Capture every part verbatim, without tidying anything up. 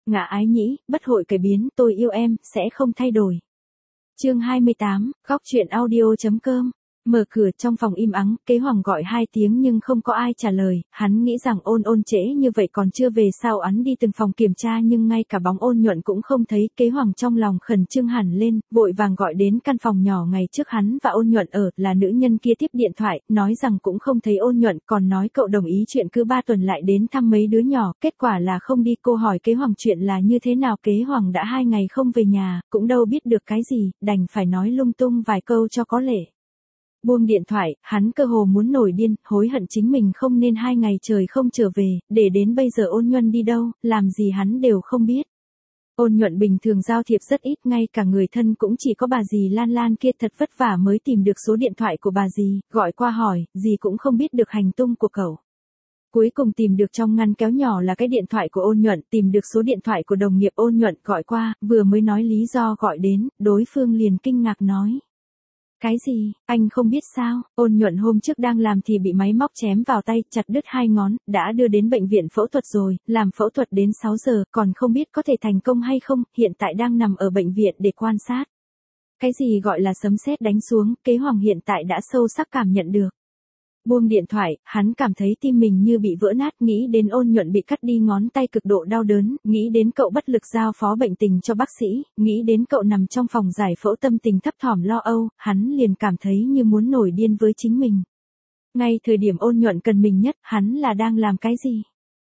ngã ái nhĩ, bất hội cải biến, tôi yêu em, sẽ không thay đổi. Chương hai mươi tám, góc chuyện audio.com. Mở cửa, trong phòng im ắng, Kế Hoàng gọi hai tiếng nhưng không có ai trả lời, hắn nghĩ rằng Ôn Ôn trễ như vậy còn chưa về sao hắn đi từng phòng kiểm tra nhưng ngay cả bóng Ôn Nhuận cũng không thấy, Kế Hoàng trong lòng khẩn trương hẳn lên, vội vàng gọi đến căn phòng nhỏ ngày trước hắn và Ôn Nhuận ở, là nữ nhân kia tiếp điện thoại, nói rằng cũng không thấy Ôn Nhuận, còn nói cậu đồng ý chuyện cứ ba tuần lại đến thăm mấy đứa nhỏ, kết quả là không đi. Cô hỏi Kế Hoàng chuyện là như thế nào, Kế Hoàng đã hai ngày không về nhà, cũng đâu biết được cái gì, đành phải nói lung tung vài câu cho có lệ. Buông điện thoại, hắn cơ hồ muốn nổi điên, hối hận chính mình không nên hai ngày trời không trở về, để đến bây giờ Ôn Nhuận đi đâu, làm gì hắn đều không biết. Ôn Nhuận bình thường giao thiệp rất ít, ngay cả người thân cũng chỉ có bà dì Lan Lan kia thật vất vả mới tìm được số điện thoại của bà dì, gọi qua hỏi, dì cũng không biết được hành tung của cậu. Cuối cùng tìm được trong ngăn kéo nhỏ là cái điện thoại của Ôn Nhuận, tìm được số điện thoại của đồng nghiệp Ôn Nhuận gọi qua, vừa mới nói lý do gọi đến, đối phương liền kinh ngạc nói. Cái gì, anh không biết sao? Ôn Nhuận hôm trước đang làm thì bị máy móc chém vào tay, chặt đứt hai ngón, đã đưa đến bệnh viện phẫu thuật rồi, làm phẫu thuật đến sáu giờ, còn không biết có thể thành công hay không, hiện tại đang nằm ở bệnh viện để quan sát. Cái gì gọi là sấm sét đánh xuống, Kế Hoàng hiện tại đã sâu sắc cảm nhận được. Buông điện thoại, hắn cảm thấy tim mình như bị vỡ nát, nghĩ đến Ôn Nhuận bị cắt đi ngón tay cực độ đau đớn, nghĩ đến cậu bất lực giao phó bệnh tình cho bác sĩ, nghĩ đến cậu nằm trong phòng giải phẫu tâm tình thấp thỏm lo âu, hắn liền cảm thấy như muốn nổi điên với chính mình. Ngay thời điểm Ôn Nhuận cần mình nhất, hắn là đang làm cái gì?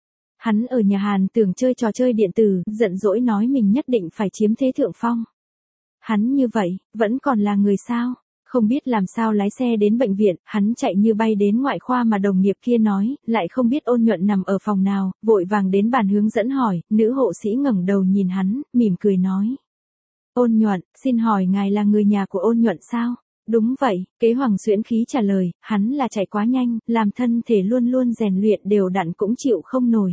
Hắn ở nhà Hàn tưởng chơi trò chơi điện tử, giận dỗi nói mình nhất định phải chiếm thế thượng phong. Hắn như vậy, vẫn còn là người sao? Không biết làm sao lái xe đến bệnh viện, hắn chạy như bay đến ngoại khoa mà đồng nghiệp kia nói, lại không biết Ôn Nhuận nằm ở phòng nào, vội vàng đến bàn hướng dẫn hỏi, nữ hộ sĩ ngẩng đầu nhìn hắn, mỉm cười nói. Ôn Nhuận, xin hỏi ngài là người nhà của Ôn Nhuận sao? Đúng vậy, Kế Hoàng xuyễn khí trả lời, hắn là chạy quá nhanh, làm thân thể luôn luôn rèn luyện đều đặn cũng chịu không nổi.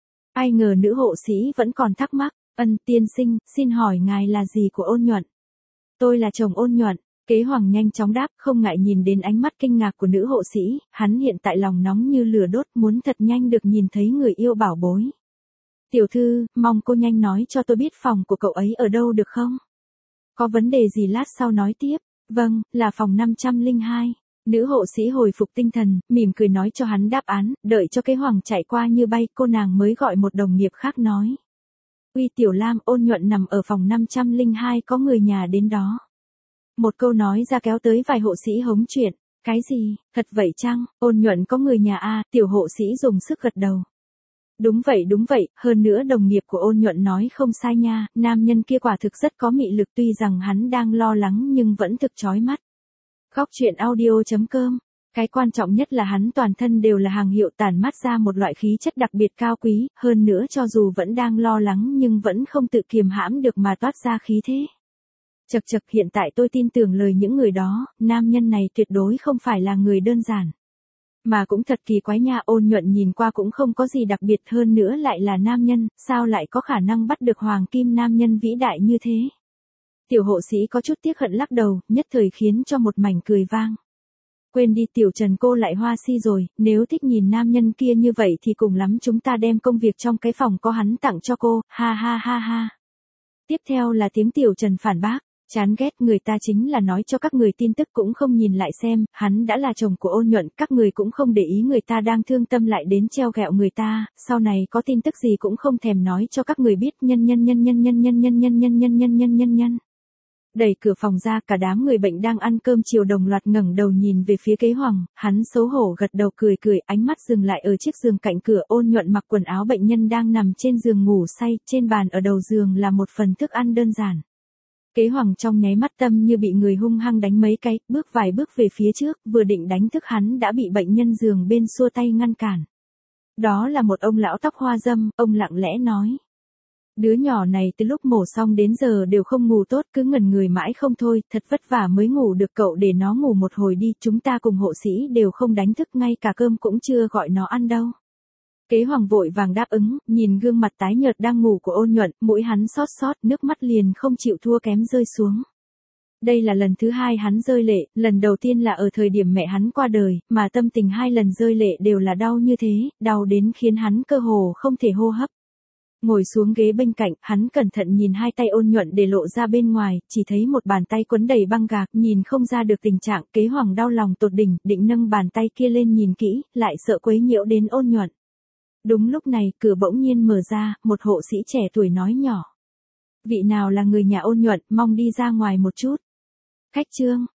Ai ngờ nữ hộ sĩ vẫn còn thắc mắc, ân tiên sinh, xin hỏi ngài là gì của Ôn Nhuận? Tôi là chồng Ôn Nhuận. Kế Hoàng nhanh chóng đáp, không ngại nhìn đến ánh mắt kinh ngạc của nữ hộ sĩ, hắn hiện tại lòng nóng như lửa đốt, muốn thật nhanh được nhìn thấy người yêu bảo bối. Tiểu thư, mong cô nhanh nói cho tôi biết phòng của cậu ấy ở đâu được không? Có vấn đề gì lát sau nói tiếp. Vâng, là phòng năm trăm lẻ hai. Nữ hộ sĩ hồi phục tinh thần, mỉm cười nói cho hắn đáp án, đợi cho Kế Hoàng chạy qua như bay, cô nàng mới gọi một đồng nghiệp khác nói. Uy Tiểu Lam, Ôn Nhuận nằm ở phòng năm trăm lẻ hai, có người nhà đến đó. Một câu nói ra kéo tới vài hộ sĩ hống chuyện. Cái gì, thật vậy chăng? Ôn Nhuận có người nhà a, tiểu hộ sĩ dùng sức gật đầu. Đúng vậy đúng vậy, hơn nữa đồng nghiệp của Ôn Nhuận nói không sai nha, nam nhân kia quả thực rất có mị lực, tuy rằng hắn đang lo lắng nhưng vẫn thực chói mắt. Góc chuyện audio.com. Cái quan trọng nhất là hắn toàn thân đều là hàng hiệu, tản mát ra một loại khí chất đặc biệt cao quý, hơn nữa cho dù vẫn đang lo lắng nhưng vẫn không tự kiềm hãm được mà toát ra khí thế. Chật chật, hiện tại tôi tin tưởng lời những người đó, nam nhân này tuyệt đối không phải là người đơn giản. Mà cũng thật kỳ quái nha, Ôn Nhuận nhìn qua cũng không có gì đặc biệt, hơn nữa lại là nam nhân, sao lại có khả năng bắt được hoàng kim nam nhân vĩ đại như thế. Tiểu hộ sĩ có chút tiếc hận lắc đầu, nhất thời khiến cho một mảnh cười vang. Quên đi Tiểu Trần, cô lại hoa si rồi, nếu thích nhìn nam nhân kia như vậy thì cùng lắm chúng ta đem công việc trong cái phòng có hắn tặng cho cô, ha ha ha ha. Tiếp theo là tiếng Tiểu Trần phản bác. Chán ghét, người ta chính là nói cho các người tin tức cũng không nhìn lại xem, hắn đã là chồng của Ôn Nhuận, các người cũng không để ý người ta đang thương tâm lại đến treo gẹo người ta, sau này có tin tức gì cũng không thèm nói cho các người biết, nhân nhân nhân nhân nhân nhân nhân nhân nhân nhân nhân nhân nhân nhân. Đẩy cửa phòng ra, cả đám người bệnh đang ăn cơm chiều đồng loạt ngẩng đầu nhìn về phía Kế Hoàng, hắn xấu hổ gật đầu cười cười, ánh mắt dừng lại ở chiếc giường cạnh cửa, Ôn Nhuận mặc quần áo bệnh nhân đang nằm trên giường ngủ say, trên bàn ở đầu giường là một phần thức ăn đơn giản. Kế Hoàng trong nháy mắt tâm như bị người hung hăng đánh mấy cái, bước vài bước về phía trước, vừa định đánh thức hắn đã bị bệnh nhân giường bên xua tay ngăn cản. Đó là một ông lão tóc hoa râm, ông lặng lẽ nói. Đứa nhỏ này từ lúc mổ xong đến giờ đều không ngủ tốt, cứ ngẩn người mãi không thôi, thật vất vả mới ngủ được, cậu để nó ngủ một hồi đi, chúng ta cùng hộ sĩ đều không đánh thức, ngay cả cơm cũng chưa gọi nó ăn đâu. Kế Hoàng vội vàng đáp ứng, nhìn gương mặt tái nhợt đang ngủ của Ôn Nhuận, mũi hắn xót xót, nước mắt liền không chịu thua kém rơi xuống. Đây là lần thứ hai hắn rơi lệ, lần đầu tiên là ở thời điểm mẹ hắn qua đời, mà tâm tình hai lần rơi lệ đều là đau như thế, đau đến khiến hắn cơ hồ không thể hô hấp. Ngồi xuống ghế bên cạnh, hắn cẩn thận nhìn hai tay ôn nhuận để lộ ra bên ngoài, chỉ thấy một bàn tay quấn đầy băng gạc, nhìn không ra được tình trạng. Kế Hoàng đau lòng tột đỉnh, định nâng bàn tay kia lên nhìn kỹ, lại sợ quấy nhiễu đến ôn nhuận. Đúng lúc này, cửa bỗng nhiên mở ra, một hộ sĩ trẻ tuổi nói nhỏ. Vị nào là người nhà ôn nhuận, mong đi ra ngoài một chút. Khách Trương,